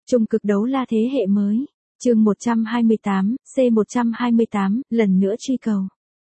Trung cực đấu la thế hệ mới. Chương 128, C128, lần nữa truy cầu.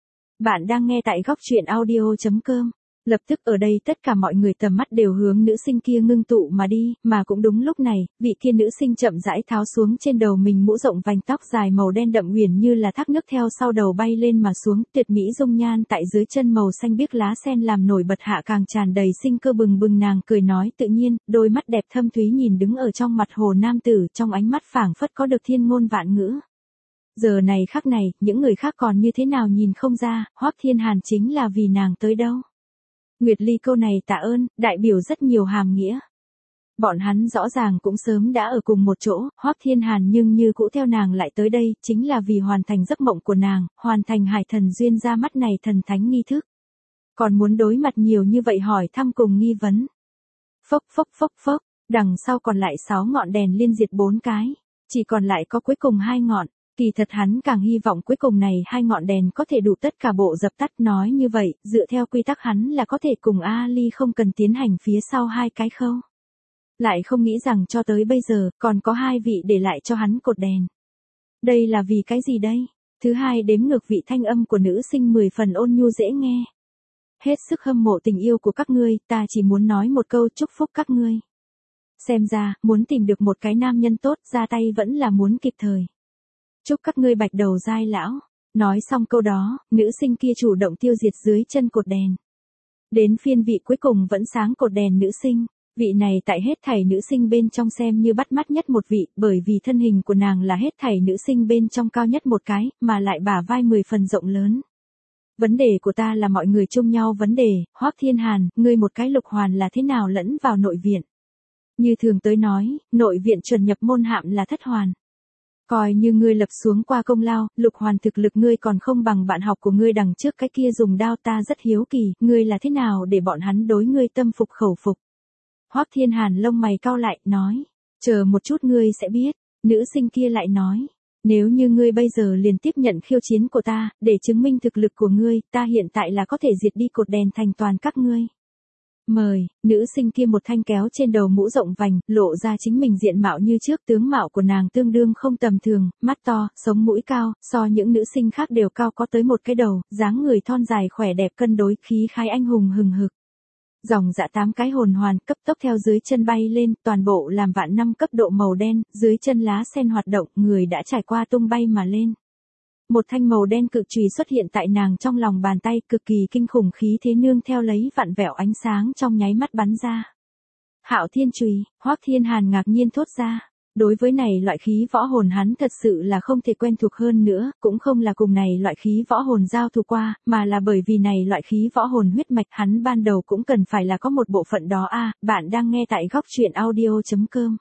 Bạn đang nghe tại góc truyện audio.com. Lập tức ở đây tất cả mọi người tầm mắt đều hướng nữ sinh kia ngưng tụ mà đi, mà cũng đúng lúc này, vị kia nữ sinh chậm rãi tháo xuống trên đầu mình mũ rộng vành, tóc dài màu đen đậm huyền như là thác nước theo sau đầu bay lên mà xuống, tuyệt mỹ dung nhan tại dưới chân màu xanh biếc lá sen làm nổi bật hạ càng tràn đầy sinh cơ bừng bừng. Nàng cười nói tự nhiên, đôi mắt đẹp thâm thúy nhìn đứng ở trong mặt hồ nam tử, trong ánh mắt phảng phất có được thiên ngôn vạn ngữ. Giờ này khắc này, những người khác còn như thế nào nhìn không ra, Hoắc Thiên Hàn chính là vì nàng tới đâu. Nguyệt Ly câu này tạ ơn, đại biểu rất nhiều hàm nghĩa. Bọn hắn rõ ràng cũng sớm đã ở cùng một chỗ, Hoắc Thiên Hàn nhưng như cũ theo nàng lại tới đây, chính là vì hoàn thành giấc mộng của nàng, hoàn thành Hải Thần Duyên ra mắt này thần thánh nghi thức. Còn muốn đối mặt nhiều như vậy hỏi thăm cùng nghi vấn. Phốc phốc phốc phốc, đằng sau còn lại 6 ngọn đèn liên diệt 4 cái, chỉ còn lại có cuối cùng 2 ngọn. Kỳ thật hắn càng hy vọng cuối cùng này 2 ngọn đèn có thể đủ tất cả bộ dập tắt, nói như vậy, dựa theo quy tắc hắn là có thể cùng Ali không cần tiến hành phía sau 2 cái khâu. Lại không nghĩ rằng cho tới bây giờ, còn có 2 vị để lại cho hắn cột đèn. Đây là vì cái gì đây? Thứ hai đếm ngược vị thanh âm của nữ sinh 10 phần ôn nhu dễ nghe. Hết sức hâm mộ tình yêu của các ngươi, ta chỉ muốn nói một câu chúc phúc các ngươi. Xem ra, muốn tìm được một cái nam nhân tốt, ra tay vẫn là muốn kịp thời. Chúc các ngươi bạch đầu dai lão. Nói xong câu đó, nữ sinh kia chủ động tiêu diệt dưới chân cột đèn. Đến phiên vị cuối cùng vẫn sáng cột đèn nữ sinh. Vị này tại hết thảy nữ sinh bên trong xem như bắt mắt nhất một vị, bởi vì thân hình của nàng là hết thảy nữ sinh bên trong cao nhất một cái, mà lại bả vai 10 phần rộng lớn. Vấn đề của ta là mọi người chung nhau vấn đề, Hoắc Thiên Hàn, ngươi một cái lục hoàn là thế nào lẫn vào nội viện? Như thường tới nói, nội viện chuẩn nhập môn hạm là thất hoàn. Coi như ngươi lập xuống qua công lao, lục hoàn thực lực ngươi còn không bằng bạn học của ngươi đằng trước cái kia dùng đao, ta rất hiếu kỳ, ngươi là thế nào để bọn hắn đối ngươi tâm phục khẩu phục. Hoắc Thiên Hàn lông mày cau lại, nói, chờ một chút ngươi sẽ biết. Nữ sinh kia lại nói, nếu như ngươi bây giờ liền tiếp nhận khiêu chiến của ta, để chứng minh thực lực của ngươi, ta hiện tại là có thể diệt đi cột đèn thành toàn các ngươi. Mời, nữ sinh kia một thanh kéo trên đầu mũ rộng vành, lộ ra chính mình diện mạo như trước, tướng mạo của nàng tương đương không tầm thường, mắt to, sống mũi cao, so những nữ sinh khác đều cao có tới một cái đầu, dáng người thon dài khỏe đẹp cân đối, khí khái anh hùng hừng hực. Dòng dạ 8 cái hồn hoàn cấp tốc theo dưới chân bay lên, toàn bộ làm vạn năm cấp độ màu đen, dưới chân lá sen hoạt động, người đã trải qua tung bay mà lên. Một thanh màu đen cực chùy xuất hiện tại nàng trong lòng bàn tay, cực kỳ kinh khủng khí thế nương theo lấy vặn vẹo ánh sáng trong nháy mắt bắn ra. Hạo Thiên chùy, Hoắc Thiên Hàn ngạc nhiên thốt ra. Đối với này loại khí võ hồn hắn thật sự là không thể quen thuộc hơn nữa, cũng không là cùng này loại khí võ hồn giao thủ qua, mà là bởi vì này loại khí võ hồn huyết mạch hắn ban đầu cũng cần phải là có một bộ phận đó a. Bạn đang nghe tại góc truyện audio.com.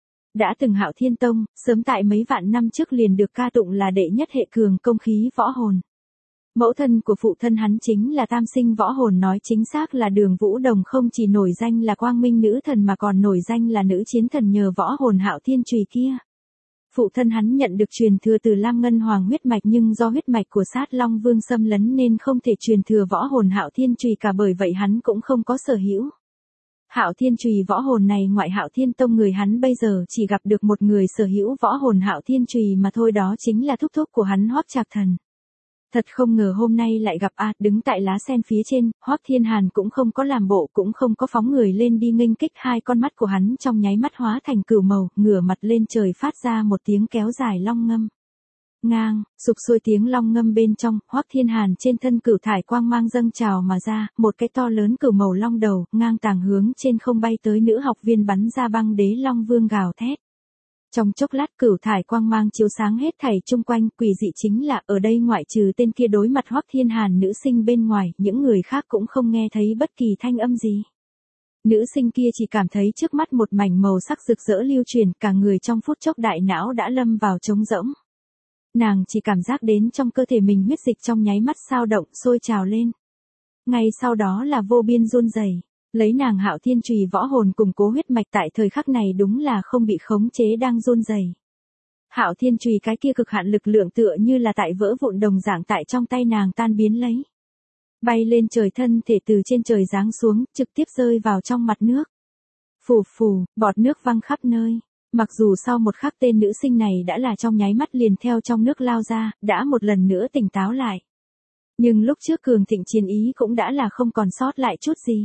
Đã từng Hạo Thiên Tông, sớm tại mấy vạn năm trước liền được ca tụng là đệ nhất hệ cường công khí võ hồn. Mẫu thân của phụ thân hắn chính là tam sinh võ hồn, nói chính xác là Đường Vũ Đồng, không chỉ nổi danh là quang minh nữ thần mà còn nổi danh là nữ chiến thần nhờ võ hồn Hạo Thiên chùy kia. Phụ thân hắn nhận được truyền thừa từ Lam Ngân Hoàng huyết mạch, nhưng do huyết mạch của Sát Long Vương xâm lấn nên không thể truyền thừa võ hồn Hạo Thiên chùy cả, bởi vậy hắn cũng không có sở hữu. Hạo Thiên chùy võ hồn này ngoại Hạo Thiên Tông người hắn bây giờ chỉ gặp được một người sở hữu võ hồn Hạo Thiên chùy mà thôi, đó chính là thúc thúc của hắn Hoắc Trạc Thần. Thật không ngờ hôm nay lại gặp đứng tại lá sen phía trên, Hoắc Thiên Hàn cũng không có làm bộ, cũng không có phóng người lên đi nghênh kích, 2 con mắt của hắn trong nháy mắt hóa thành cửu màu, ngửa mặt lên trời phát ra một tiếng kéo dài long ngâm. Ngang, sục sôi tiếng long ngâm bên trong, Hoắc Thiên Hàn trên thân cửu thải quang mang dâng trào mà ra, một cái to lớn cửu màu long đầu, ngang tàng hướng trên không bay tới nữ học viên bắn ra băng đế long vương gào thét. Trong chốc lát cửu thải quang mang chiếu sáng hết thảy chung quanh, quỷ dị chính là ở đây ngoại trừ tên kia đối mặt Hoắc Thiên Hàn nữ sinh bên ngoài, những người khác cũng không nghe thấy bất kỳ thanh âm gì. Nữ sinh kia chỉ cảm thấy trước mắt một mảnh màu sắc rực rỡ lưu truyền, cả người trong phút chốc đại não đã lâm vào trống rỗng. Nàng chỉ cảm giác đến trong cơ thể mình huyết dịch trong nháy mắt sao động sôi trào lên. Ngay sau đó là vô biên run rẩy. Lấy nàng Hạo Thiên chùy võ hồn củng cố huyết mạch tại thời khắc này đúng là không bị khống chế đang run rẩy. Hạo Thiên chùy cái kia cực hạn lực lượng tựa như là tại vỡ vụn đồng dạng tại trong tay nàng tan biến lấy. Bay lên trời, thân thể từ trên trời giáng xuống, trực tiếp rơi vào trong mặt nước. Phù phù, bọt nước văng khắp nơi. Mặc dù sau một khắc tên nữ sinh này đã là trong nháy mắt liền theo trong nước lao ra, đã một lần nữa tỉnh táo lại. Nhưng lúc trước cường thịnh chiến ý cũng đã là không còn sót lại chút gì.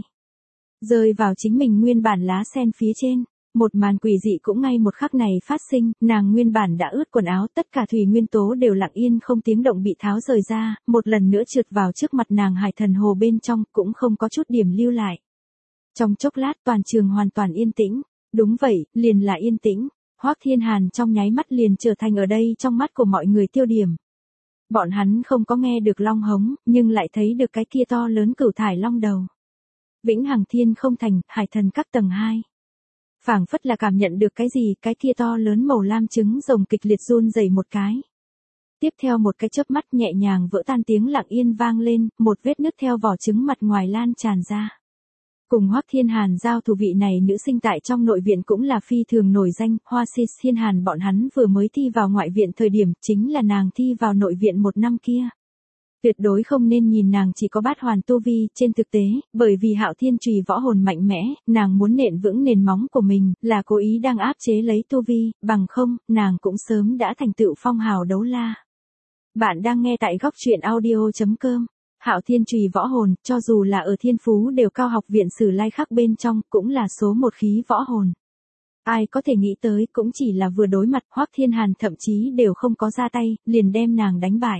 Rơi vào chính mình nguyên bản lá sen phía trên. Một màn quỷ dị cũng ngay một khắc này phát sinh, nàng nguyên bản đã ướt quần áo, tất cả thủy nguyên tố đều lặng yên không tiếng động bị tháo rời ra, một lần nữa trượt vào trước mặt nàng hải thần hồ bên trong, cũng không có chút điểm lưu lại. Trong chốc lát toàn trường hoàn toàn yên tĩnh, đúng vậy, liền là yên tĩnh, Hoắc Thiên Hàn trong nháy mắt liền trở thành ở đây trong mắt của mọi người tiêu điểm. Bọn hắn không có nghe được long hống, nhưng lại thấy được cái kia to lớn cửu thải long đầu. Vĩnh Hằng Thiên Không Thành, Hải Thần Các tầng 2. Phảng phất là cảm nhận được cái gì, cái kia to lớn màu lam trứng rồng kịch liệt run rẩy một cái. Tiếp theo một cái chớp mắt nhẹ nhàng vỡ tan tiếng lặng yên vang lên, một vết nứt theo vỏ trứng mặt ngoài lan tràn ra. Cùng Hoắc Thiên Hàn giao thủ vị này nữ sinh tại trong nội viện cũng là phi thường nổi danh, Hoa Si Thiên Hàn bọn hắn vừa mới thi vào ngoại viện thời điểm, chính là nàng thi vào nội viện một năm kia. Tuyệt đối không nên nhìn nàng chỉ có bát hoàn tu vi, trên thực tế, bởi vì Hạo Thiên Chùy võ hồn mạnh mẽ, nàng muốn nện vững nền móng của mình, là cố ý đang áp chế lấy tu vi, bằng không, nàng cũng sớm đã thành tựu phong hào đấu la. Bạn đang nghe tại góc truyện audio.com. Hạo Thiên Chùy võ hồn, cho dù là ở Thiên Phú đều cao học viện Sử Lai Khắc bên trong, cũng là số một khí võ hồn. Ai có thể nghĩ tới, cũng chỉ là vừa đối mặt, Hoắc Thiên Hàn thậm chí đều không có ra tay, liền đem nàng đánh bại.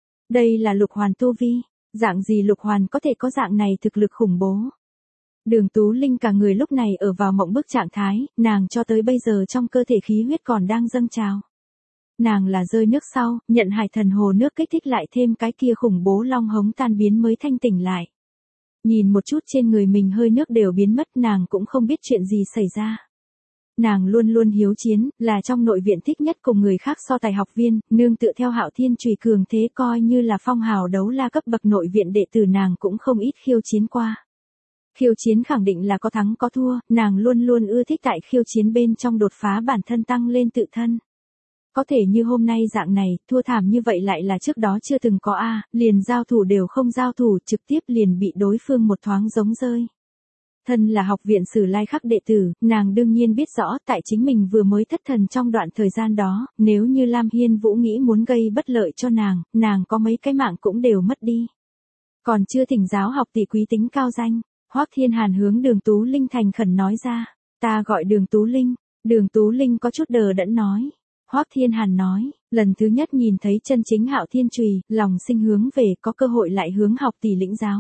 Đây là lục hoàn tu vi, dạng gì lục hoàn có thể có dạng này thực lực khủng bố. Đường Tú Linh cả người lúc này ở vào mộng bức trạng thái, nàng cho tới bây giờ trong cơ thể khí huyết còn đang dâng trào. Nàng là rơi nước sau, nhận hải thần hồ nước kích thích lại thêm cái kia khủng bố long hống tan biến mới thanh tỉnh lại. Nhìn một chút trên người mình hơi nước đều biến mất, nàng cũng không biết chuyện gì xảy ra. Nàng luôn luôn hiếu chiến, là trong nội viện thích nhất cùng người khác so tài học viên, nương tựa theo Hạo Thiên Chùy cường thế coi như là phong hào đấu la cấp bậc nội viện đệ tử nàng cũng không ít khiêu chiến qua. Khiêu chiến khẳng định là có thắng có thua, nàng luôn luôn ưa thích tại khiêu chiến bên trong đột phá bản thân tăng lên tự thân. Có thể như hôm nay dạng này, thua thảm như vậy lại là trước đó chưa từng có liền giao thủ đều không giao thủ, trực tiếp liền bị đối phương một thoáng giống rơi. Thân là học viện Sử Lai Khắc đệ tử, nàng đương nhiên biết rõ tại chính mình vừa mới thất thần trong đoạn thời gian đó, nếu như Lam Hiên Vũ nghĩ muốn gây bất lợi cho nàng có mấy cái mạng cũng đều mất đi. Còn chưa thỉnh giáo học tỷ quý tính cao danh, Hoắc Thiên Hàn hướng Đường Tú Linh thành khẩn nói ra, ta gọi Đường Tú Linh. Đường Tú Linh có chút đờ đẫn nói. Hoắc Thiên Hàn nói, lần thứ nhất nhìn thấy chân chính Hạo Thiên Chùy, lòng sinh hướng về, có cơ hội lại hướng học tỷ lĩnh giáo.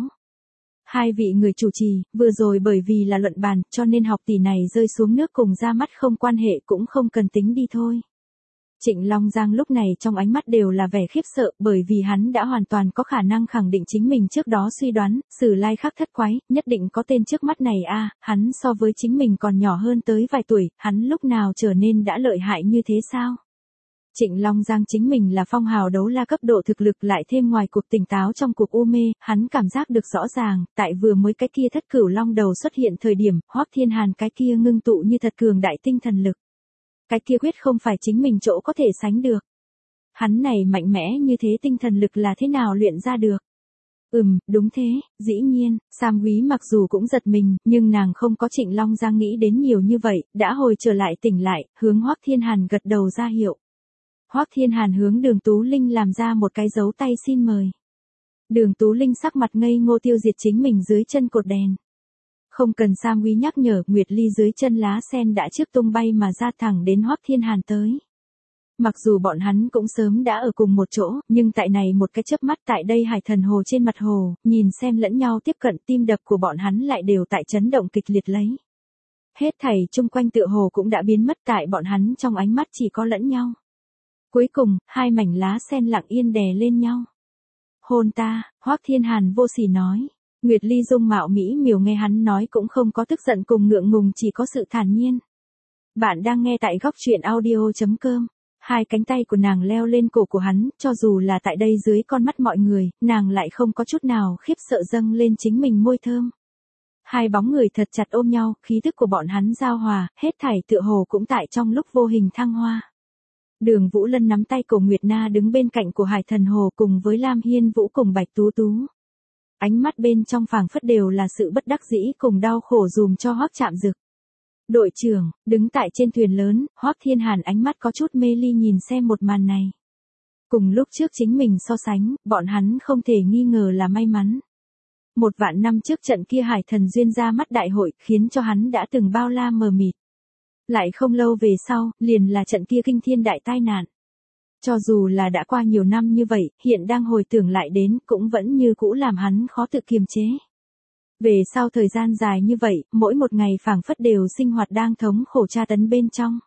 Hai vị người chủ trì, vừa rồi bởi vì là luận bàn, cho nên học tỷ này rơi xuống nước cùng ra mắt không quan hệ cũng không cần tính đi thôi. Trịnh Long Giang lúc này trong ánh mắt đều là vẻ khiếp sợ, bởi vì hắn đã hoàn toàn có khả năng khẳng định chính mình trước đó suy đoán, Sử Lai Khắc thất quái, nhất định có tên trước mắt này hắn so với chính mình còn nhỏ hơn tới vài tuổi, hắn lúc nào trở nên đã lợi hại như thế sao? Trịnh Long Giang chính mình là phong hào đấu la cấp độ thực lực lại thêm ngoài cuộc tỉnh táo trong cuộc u mê, hắn cảm giác được rõ ràng, tại vừa mới cái kia thất cửu long đầu xuất hiện thời điểm, Hoắc Thiên Hàn cái kia ngưng tụ như thật cường đại tinh thần lực. Cái kia quyết không phải chính mình chỗ có thể sánh được. Hắn này mạnh mẽ như thế tinh thần lực là thế nào luyện ra được? Đúng thế, dĩ nhiên, Sam Quý mặc dù cũng giật mình, nhưng nàng không có Trịnh Long Giang nghĩ đến nhiều như vậy, đã hồi trở lại tỉnh lại, hướng Hoắc Thiên Hàn gật đầu ra hiệu. Hoắc Thiên Hàn hướng Đường Tú Linh làm ra một cái dấu tay xin mời. Đường Tú Linh sắc mặt ngây ngô tiêu diệt chính mình dưới chân cột đèn. Không cần Sam Quý nhắc nhở, Nguyệt Ly dưới chân lá sen đã trước tung bay mà ra thẳng đến Hoắc Thiên Hàn tới. Mặc dù bọn hắn cũng sớm đã ở cùng một chỗ, nhưng tại này một cái chớp mắt tại đây hải thần hồ trên mặt hồ, nhìn xem lẫn nhau tiếp cận, tim đập của bọn hắn lại đều tại chấn động kịch liệt lấy. Hết thảy chung quanh tựa hồ cũng đã biến mất, tại bọn hắn trong ánh mắt chỉ có lẫn nhau. Cuối cùng, hai mảnh lá sen lặng yên đè lên nhau. Hôn ta, Hoắc Thiên Hàn vô sỉ nói. Nguyệt Ly dung mạo mỹ miều nghe hắn nói cũng không có tức giận cùng ngượng ngùng, chỉ có sự thản nhiên. Bạn đang nghe tại góc truyện audio.com. Hai cánh tay của nàng leo lên cổ của hắn, cho dù là tại đây dưới con mắt mọi người, nàng lại không có chút nào khiếp sợ dâng lên chính mình môi thơm. Hai bóng người thật chặt ôm nhau, khí thức của bọn hắn giao hòa, hết thảy tựa hồ cũng tại trong lúc vô hình thăng hoa. Đường Vũ Lân nắm tay cổ Nguyệt Na đứng bên cạnh của Hải Thần Hồ cùng với Lam Hiên Vũ cùng Bạch Tú Tú. Ánh mắt bên trong phảng phất đều là sự bất đắc dĩ cùng đau khổ dùm cho Hoắc Trạm Dực. Đội trưởng, đứng tại trên thuyền lớn, Hoắc Thiên Hàn ánh mắt có chút mê ly nhìn xem một màn này. Cùng lúc trước chính mình so sánh, bọn hắn không thể nghi ngờ là may mắn. 1.000 năm trước trận kia Hải Thần Duyên ra mắt đại hội khiến cho hắn đã từng bao la mờ mịt. Lại không lâu về sau, liền là trận kia kinh thiên đại tai nạn. Cho dù là đã qua nhiều năm như vậy, hiện đang hồi tưởng lại đến cũng vẫn như cũ làm hắn khó tự kiềm chế. Về sau thời gian dài như vậy, mỗi một ngày phảng phất đều sinh hoạt đang thống khổ tra tấn bên trong.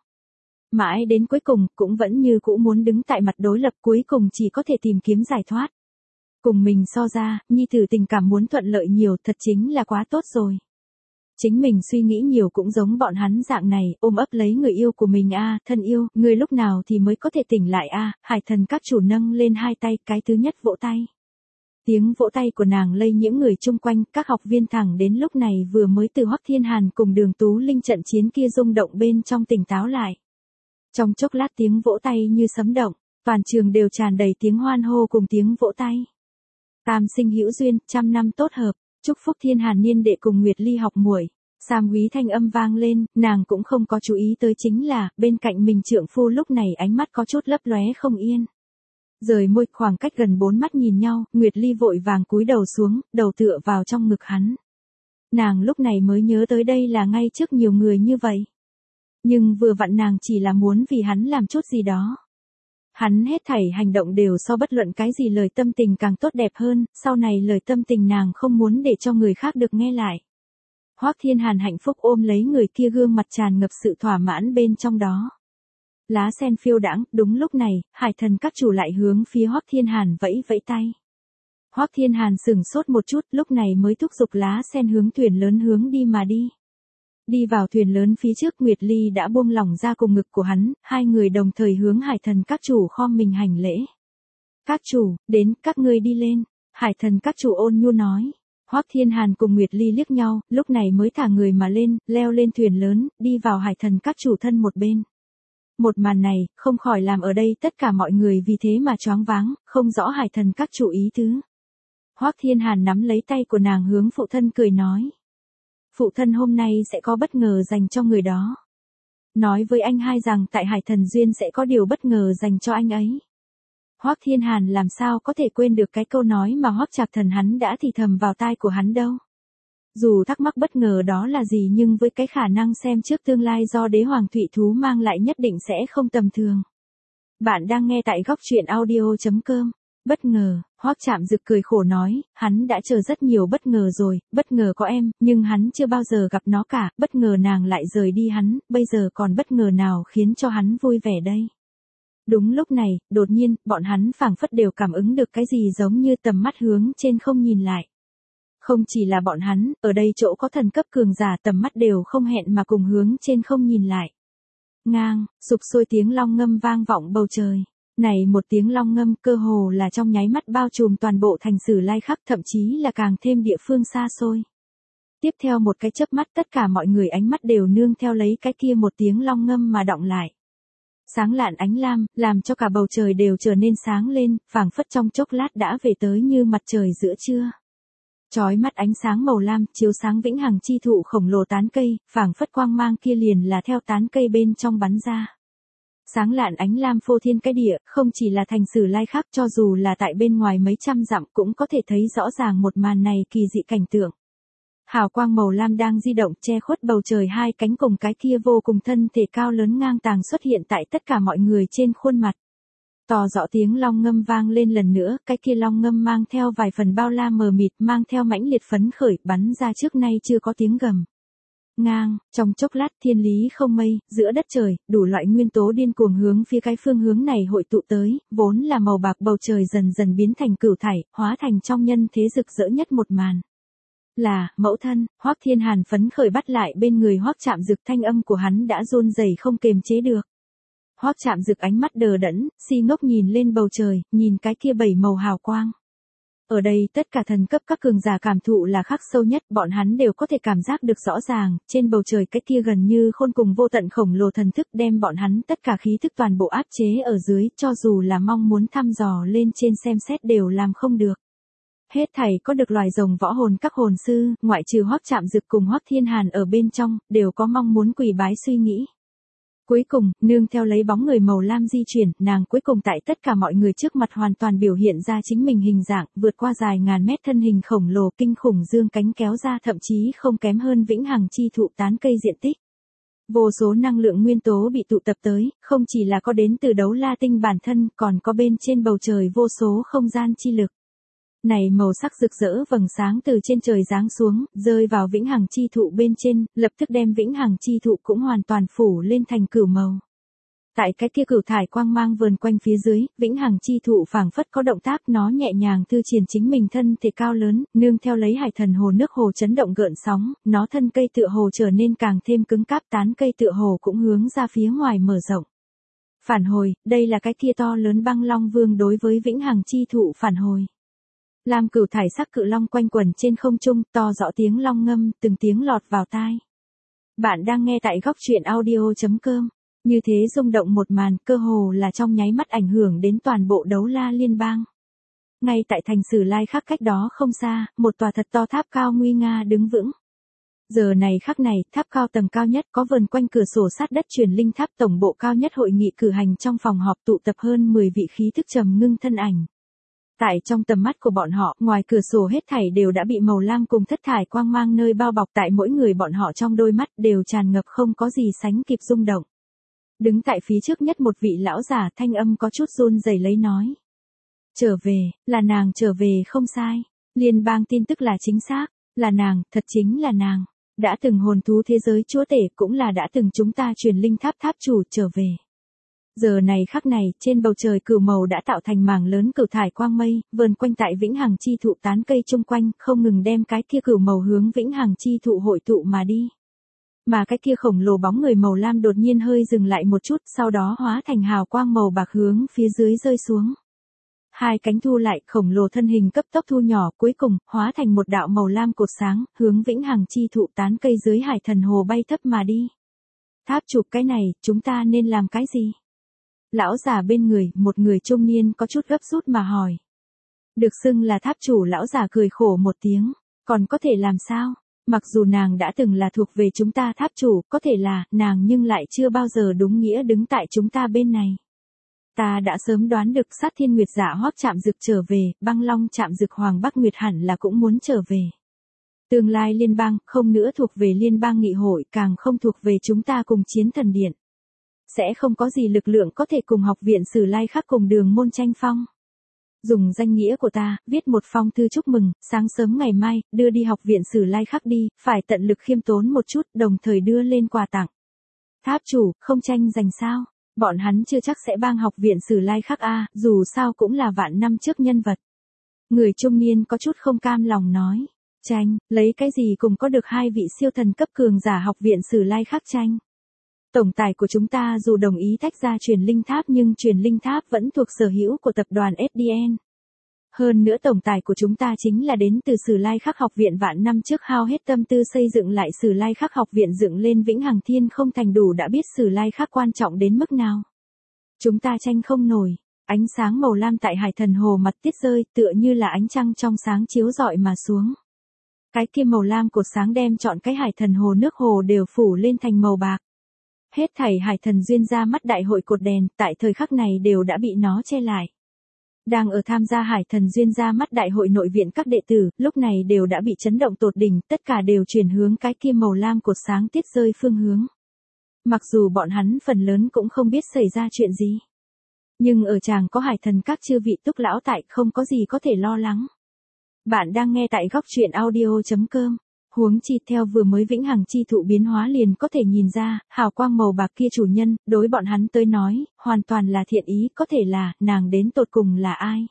Mãi đến cuối cùng, cũng vẫn như cũ muốn đứng tại mặt đối lập, cuối cùng chỉ có thể tìm kiếm giải thoát. Cùng mình so ra, nhi tử tình cảm muốn thuận lợi nhiều, thật chính là quá tốt rồi. Chính mình suy nghĩ nhiều cũng giống bọn hắn dạng này, ôm ấp lấy người yêu của mình thân yêu, người lúc nào thì mới có thể tỉnh lại Hải Thần các chủ nâng lên hai tay, cái thứ nhất vỗ tay. Tiếng vỗ tay của nàng lây nhiễm người chung quanh, các học viên thẳng đến lúc này vừa mới từ Hoắc Thiên Hàn cùng Đường Tú Linh trận chiến kia rung động bên trong tỉnh táo lại. Trong chốc lát tiếng vỗ tay như sấm động, toàn trường đều tràn đầy tiếng hoan hô cùng tiếng vỗ tay. Tam sinh hữu duyên, 100 năm tốt hợp, chúc phúc Thiên Hàn niên đệ cùng Nguyệt Ly học muội. Sam Quý thanh âm vang lên, nàng cũng không có chú ý tới chính là, bên cạnh mình trượng phu lúc này ánh mắt có chút lấp lóe không yên. Rời môi khoảng cách gần 4 mắt nhìn nhau, Nguyệt Ly vội vàng cúi đầu xuống, đầu tựa vào trong ngực hắn. Nàng lúc này mới nhớ tới đây là ngay trước nhiều người như vậy. Nhưng vừa vặn nàng chỉ là muốn vì hắn làm chút gì đó. Hắn hết thảy hành động đều so bất luận cái gì lời tâm tình càng tốt đẹp hơn, sau này lời tâm tình nàng không muốn để cho người khác được nghe lại. Hoắc Thiên Hàn hạnh phúc ôm lấy người kia, gương mặt tràn ngập sự thỏa mãn bên trong đó. Lá sen phiêu đãng, đúng lúc này, Hải Thần các chủ lại hướng phía Hoắc Thiên Hàn vẫy vẫy tay. Hoắc Thiên Hàn sửng sốt một chút, lúc này mới thúc giục lá sen hướng thuyền lớn hướng đi mà đi. Đi vào thuyền lớn phía trước, Nguyệt Ly đã buông lỏng ra cùng ngực của hắn, hai người đồng thời hướng Hải Thần các chủ khom mình hành lễ. Các chủ, đến, các ngươi đi lên, Hải Thần các chủ ôn nhu nói. Hoắc Thiên Hàn cùng Nguyệt Ly liếc nhau, lúc này mới thả người mà lên, leo lên thuyền lớn, đi vào Hải Thần các chủ thân một bên. Một màn này, không khỏi làm ở đây tất cả mọi người vì thế mà choáng váng, không rõ Hải Thần các chủ ý tứ. Hoắc Thiên Hàn nắm lấy tay của nàng hướng phụ thân cười nói. Phụ thân hôm nay sẽ có bất ngờ dành cho người đó. Nói với anh hai rằng tại Hải Thần Duyên sẽ có điều bất ngờ dành cho anh ấy. Hoắc Thiên Hàn làm sao có thể quên được cái câu nói mà Hoắc Trạc Thần hắn đã thì thầm vào tai của hắn đâu. Dù thắc mắc bất ngờ đó là gì nhưng với cái khả năng xem trước tương lai do đế hoàng thụy thú mang lại nhất định sẽ không tầm thường. Bạn đang nghe tại góc truyện audio.com. Bất ngờ, Hoắc Trạm Dực cười khổ nói, hắn đã chờ rất nhiều bất ngờ rồi, bất ngờ có em, nhưng hắn chưa bao giờ gặp nó cả, bất ngờ nàng lại rời đi hắn, bây giờ còn bất ngờ nào khiến cho hắn vui vẻ đây. Đúng lúc này, đột nhiên, bọn hắn phảng phất đều cảm ứng được cái gì giống như tầm mắt hướng trên không nhìn lại. Không chỉ là bọn hắn, ở đây chỗ có thần cấp cường giả tầm mắt đều không hẹn mà cùng hướng trên không nhìn lại. Ngang, sục sôi tiếng long ngâm vang vọng bầu trời. Này một tiếng long ngâm cơ hồ là trong nháy mắt bao trùm toàn bộ thành Sử Lai Khắc, thậm chí là càng thêm địa phương xa xôi. Tiếp theo một cái chớp mắt tất cả mọi người ánh mắt đều nương theo lấy cái kia một tiếng long ngâm mà đọng lại. Sáng lạn ánh lam, làm cho cả bầu trời đều trở nên sáng lên, phảng phất trong chốc lát đã về tới như mặt trời giữa trưa. Chói mắt ánh sáng màu lam chiếu sáng vĩnh hằng chi thụ khổng lồ tán cây, phảng phất quang mang kia liền là theo tán cây bên trong bắn ra. Sáng lạn ánh lam phô thiên cái địa, không chỉ là thành Sử Lai Khắc, cho dù là tại bên ngoài mấy trăm dặm cũng có thể thấy rõ ràng một màn này kỳ dị cảnh tượng. Hào quang màu lam đang di động che khuất bầu trời, hai cánh cùng cái kia vô cùng thân thể cao lớn ngang tàng xuất hiện tại tất cả mọi người trên khuôn mặt. To rõ tiếng long ngâm vang lên lần nữa, cái kia long ngâm mang theo vài phần bao la mờ mịt, mang theo mãnh liệt phấn khởi, bắn ra trước nay chưa có tiếng gầm. Ngang, trong chốc lát thiên lý không mây, giữa đất trời, đủ loại nguyên tố điên cuồng hướng phía cái phương hướng này hội tụ tới, vốn là màu bạc bầu trời dần dần biến thành cửu thải, hóa thành trong nhân thế rực rỡ nhất một màn. Là, mẫu thân, Hoắc Thiên Hàn phấn khởi bắt lại bên người Hoắc Trạm Dực, thanh âm của hắn đã run rẩy không kềm chế được. Hoắc Trạm Dực ánh mắt đờ đẫn, si ngốc nhìn lên bầu trời, nhìn cái kia bảy màu hào quang. Ở đây tất cả thần cấp các cường giả cảm thụ là khắc sâu nhất, bọn hắn đều có thể cảm giác được rõ ràng, trên bầu trời cái kia gần như khôn cùng vô tận khổng lồ thần thức đem bọn hắn tất cả khí thức toàn bộ áp chế ở dưới, cho dù là mong muốn thăm dò lên trên xem xét đều làm không được. Hết thảy có được loài rồng võ hồn các hồn sư, ngoại trừ Hoắc Trạm Dực cùng Hoắc Thiên Hàn ở bên trong, đều có mong muốn quỳ bái suy nghĩ. Cuối cùng, nương theo lấy bóng người màu lam di chuyển, nàng cuối cùng tại tất cả mọi người trước mặt hoàn toàn biểu hiện ra chính mình hình dạng, vượt qua dài ngàn mét thân hình khổng lồ kinh khủng dương cánh kéo ra thậm chí không kém hơn vĩnh hằng chi thụ tán cây diện tích. Vô số năng lượng nguyên tố bị tụ tập tới, không chỉ là có đến từ đấu la tinh bản thân, còn có bên trên bầu trời vô số không gian chi lực. Này màu sắc rực rỡ vầng sáng từ trên trời giáng xuống, rơi vào vĩnh hằng chi thụ bên trên, lập tức đem vĩnh hằng chi thụ cũng hoàn toàn phủ lên thành cửu màu. Tại cái kia cửu thải quang mang vờn quanh phía dưới, vĩnh hằng chi thụ phảng phất có động tác, nó nhẹ nhàng thư triển chính mình thân thể cao lớn, nương theo lấy hải thần hồ nước hồ chấn động gợn sóng, nó thân cây tựa hồ trở nên càng thêm cứng cáp, tán cây tựa hồ cũng hướng ra phía ngoài mở rộng. Phản hồi, đây là cái kia to lớn băng long vương đối với vĩnh hằng chi thụ phản hồi. Lam cửu thải sắc cự long quanh quẩn trên không trung, to rõ tiếng long ngâm, từng tiếng lọt vào tai. Bạn đang nghe tại góc truyện audio.com. Như thế rung động một màn, cơ hồ là trong nháy mắt ảnh hưởng đến toàn bộ đấu la liên bang. Ngay tại thành Sử Lai Khắc cách đó không xa, một tòa thật to tháp cao nguy nga đứng vững. Giờ này khắc này, tháp cao tầng cao nhất có vần quanh cửa sổ sát đất truyền linh tháp tổng bộ cao nhất hội nghị cử hành trong phòng họp tụ tập hơn 10 vị khí thức trầm ngưng thân ảnh. Tại trong tầm mắt của bọn họ, ngoài cửa sổ hết thảy đều đã bị màu lam cùng thất thải quang mang nơi bao bọc, tại mỗi người bọn họ trong đôi mắt đều tràn ngập không có gì sánh kịp rung động. Đứng tại phía trước nhất một vị lão giả thanh âm có chút run rẩy lấy nói. Trở về, là nàng trở về không sai. Liên bang tin tức là chính xác, là nàng, thật chính là nàng. Đã từng hồn thú thế giới chúa tể cũng là đã từng chúng ta truyền linh tháp tháp chủ trở về. Giờ này khắc này, trên bầu trời cửu màu đã tạo thành mảng lớn cửu thải quang mây, vờn quanh tại vĩnh hằng chi thụ tán cây chung quanh, không ngừng đem cái kia cửu màu hướng vĩnh hằng chi thụ hội tụ mà đi. Mà cái kia khổng lồ bóng người màu lam đột nhiên hơi dừng lại một chút, sau đó hóa thành hào quang màu bạc hướng phía dưới rơi xuống. Hai cánh thu lại, khổng lồ thân hình cấp tốc thu nhỏ, cuối cùng, hóa thành một đạo màu lam cột sáng, hướng vĩnh hằng chi thụ tán cây dưới hải thần hồ bay thấp mà đi. Tháp chụp cái này, chúng ta nên làm cái gì? Lão già bên người, một người trung niên có chút gấp rút mà hỏi. Được xưng là tháp chủ lão già cười khổ một tiếng, còn có thể làm sao? Mặc dù nàng đã từng là thuộc về chúng ta tháp chủ, có thể là, nàng nhưng lại chưa bao giờ đúng nghĩa đứng tại chúng ta bên này. Ta đã sớm đoán được sát thiên nguyệt giả Hoắc Trạm Dực trở về, băng long Trạm Dực Hoàng Bắc Nguyệt hẳn là cũng muốn trở về. Tương lai liên bang, không nữa thuộc về liên bang nghị hội, càng không thuộc về chúng ta cùng chiến thần điện. Sẽ không có gì lực lượng có thể cùng học viện Sử Lai Khắc cùng đường môn tranh phong. Dùng danh nghĩa của ta, viết một phong thư chúc mừng, sáng sớm ngày mai, đưa đi học viện Sử Lai Khắc đi, phải tận lực khiêm tốn một chút, đồng thời đưa lên quà tặng. Tháp chủ, không tranh giành sao? Bọn hắn chưa chắc sẽ bang học viện Sử Lai Khắc a, dù sao cũng là vạn năm trước nhân vật. Người trung niên có chút không cam lòng nói. Tranh, lấy cái gì cùng có được hai vị siêu thần cấp cường giả học viện Sử Lai Khắc tranh? Tổng tài của chúng ta dù đồng ý tách ra truyền linh tháp nhưng truyền linh tháp vẫn thuộc sở hữu của tập đoàn FDN. Hơn nữa tổng tài của chúng ta chính là đến từ Sử Lai Khắc học viện vạn năm trước hao hết tâm tư xây dựng lại Sử Lai Khắc học viện dựng lên vĩnh hằng thiên không thành đủ đã biết Sử Lai Khắc quan trọng đến mức nào. Chúng ta tranh không nổi, ánh sáng màu lam tại hải thần hồ mặt tiết rơi tựa như là ánh trăng trong sáng chiếu rọi mà xuống. Cái kia màu lam cột sáng đem trọn cái hải thần hồ nước hồ đều phủ lên thành màu bạc. Hết thảy hải thần duyên ra mắt đại hội cột đèn, tại thời khắc này đều đã bị nó che lại. Đang ở tham gia hải thần duyên ra mắt đại hội nội viện các đệ tử, lúc này đều đã bị chấn động tột đỉnh, tất cả đều chuyển hướng cái kia màu lam cột sáng tiết rơi phương hướng. Mặc dù bọn hắn phần lớn cũng không biết xảy ra chuyện gì. Nhưng ở tràng có hải thần các chư vị túc lão tại, không có gì có thể lo lắng. Bạn đang nghe tại góc truyện audio.com. Huống chi theo vừa mới vĩnh hằng chi thụ biến hóa liền có thể nhìn ra, hào quang màu bạc kia chủ nhân, đối bọn hắn tới nói, hoàn toàn là thiện ý, có thể là, nàng đến tột cùng là ai?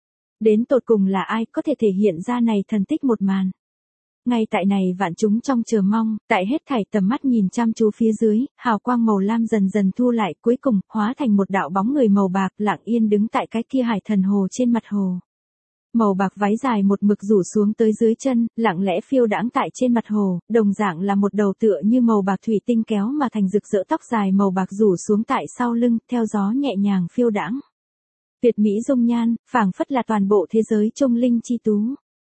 Đến tột cùng là ai có thể thể hiện ra này thần tích một màn? Ngay tại này vạn chúng trong chờ mong, tại hết thảy tầm mắt nhìn chăm chú phía dưới, hào quang màu lam dần dần thu lại, cuối cùng, hóa thành một đạo bóng người màu bạc lặng yên đứng tại cái kia hải thần hồ trên mặt hồ. Màu bạc váy dài một mực rủ xuống tới dưới chân, lặng lẽ phiêu đãng tại trên mặt hồ, đồng dạng là một đầu tựa như màu bạc thủy tinh kéo mà thành rực rỡ tóc dài màu bạc rủ xuống tại sau lưng, theo gió nhẹ nhàng phiêu đãng. Tuyệt mỹ dung nhan, phảng phất là toàn bộ thế giới trung linh chi tú.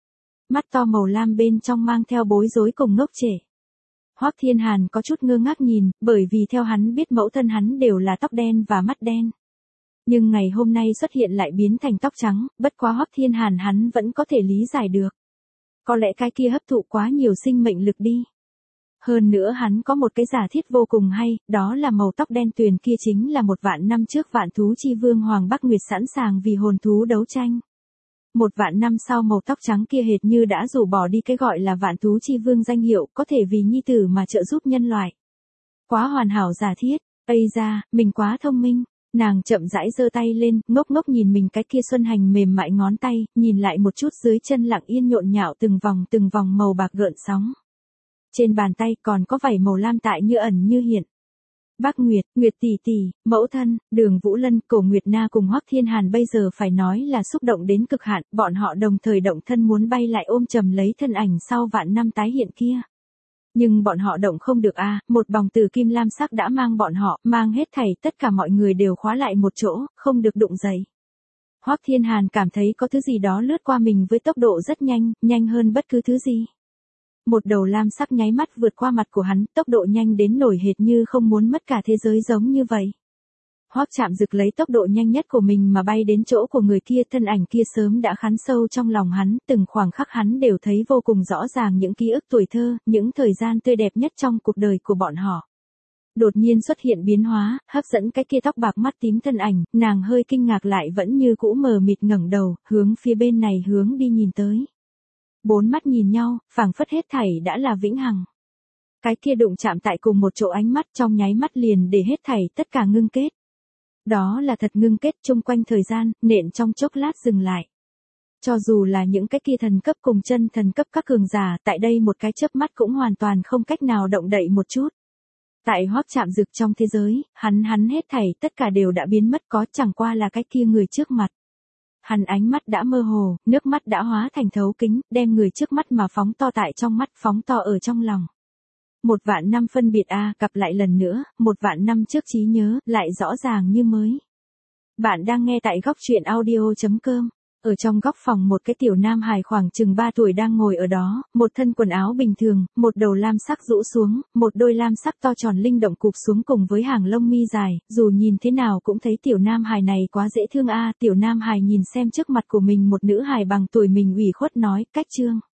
mắt to màu lam bên trong mang theo bối rối cùng ngốc trệ. Hoắc Thiên Hàn có chút ngơ ngác nhìn, bởi vì theo hắn biết mẫu thân hắn đều là tóc đen và mắt đen. Nhưng ngày hôm nay xuất hiện lại biến thành tóc trắng, bất quá Hoắc Thiên Hàn hắn vẫn có thể lý giải được. Có lẽ cái kia hấp thụ quá nhiều sinh mệnh lực đi. Hơn nữa hắn có một cái giả thiết vô cùng hay, đó là màu tóc đen tuyền kia chính là 1.000 năm trước Vạn Thú Chi Vương Hoàng Bắc Nguyệt sẵn sàng vì hồn thú đấu tranh. 1.000 năm sau màu tóc trắng kia hệt như đã rũ bỏ đi cái gọi là Vạn Thú Chi Vương danh hiệu, có thể vì nhi tử mà trợ giúp nhân loại. Quá hoàn hảo giả thiết, ây ra, mình quá thông minh. Nàng chậm rãi giơ tay lên, ngốc ngốc nhìn mình cái kia xuân hành mềm mại ngón tay, nhìn lại một chút dưới chân lặng yên nhộn nhạo từng vòng màu bạc gợn sóng. Trên bàn tay còn có vảy màu lam tại như ẩn như hiện. Bác Nguyệt, Nguyệt tỷ tỷ, mẫu thân, Đường Vũ Lân, Cổ Nguyệt Na cùng Hoắc Thiên Hàn bây giờ phải nói là xúc động đến cực hạn, bọn họ đồng thời động thân muốn bay lại ôm chầm lấy thân ảnh sau vạn năm tái hiện kia. Nhưng bọn họ động không được một vòng từ kim lam sắc đã mang bọn họ, mang hết thảy tất cả mọi người đều khóa lại một chỗ, không được đụng dậy. Hoắc Thiên Hàn cảm thấy có thứ gì đó lướt qua mình với tốc độ rất nhanh, nhanh hơn bất cứ thứ gì. Một đầu lam sắc nháy mắt vượt qua mặt của hắn, tốc độ nhanh đến nổi hệt như không muốn mất cả thế giới giống như vậy. Hoắc Trạm Dực lấy tốc độ nhanh nhất của mình mà bay đến chỗ của người kia, thân ảnh kia sớm đã khắc sâu trong lòng hắn, từng khoảng khắc hắn đều thấy vô cùng rõ ràng những ký ức tuổi thơ, những thời gian tươi đẹp nhất trong cuộc đời của bọn họ. Đột nhiên xuất hiện biến hóa, hấp dẫn cái kia tóc bạc mắt tím thân ảnh, nàng hơi kinh ngạc lại vẫn như cũ mờ mịt ngẩng đầu, hướng phía bên này hướng đi nhìn tới. Bốn mắt nhìn nhau, phảng phất hết thảy đã là vĩnh hằng. Cái kia đụng chạm tại cùng một chỗ ánh mắt trong nháy mắt liền để hết thảy tất cả ngưng kết. Đó là thật ngưng kết chung quanh thời gian, nện trong chốc lát dừng lại. Cho dù là những cái kia thần cấp cùng chân thần cấp các cường giả, tại đây một cái chớp mắt cũng hoàn toàn không cách nào động đậy một chút. Tại Hoắc Trạm Dực trong thế giới, hắn hết thảy tất cả đều đã biến mất, có chẳng qua là cái kia người trước mặt. Hắn ánh mắt đã mơ hồ, nước mắt đã hóa thành thấu kính, đem người trước mắt mà phóng to tại trong mắt, phóng to ở trong lòng. 1.000 năm phân biệt gặp lại lần nữa, 1.000 năm trước trí nhớ, lại rõ ràng như mới. Bạn đang nghe tại góc truyện audio.com. Ở trong góc phòng một cái tiểu nam hài khoảng chừng 3 tuổi đang ngồi ở đó, một thân quần áo bình thường, một đầu lam sắc rũ xuống, một đôi lam sắc to tròn linh động cụp xuống cùng với hàng lông mi dài, dù nhìn thế nào cũng thấy tiểu nam hài này quá dễ thương tiểu nam hài nhìn xem trước mặt của mình một nữ hài bằng tuổi mình ủy khuất nói, cách trương.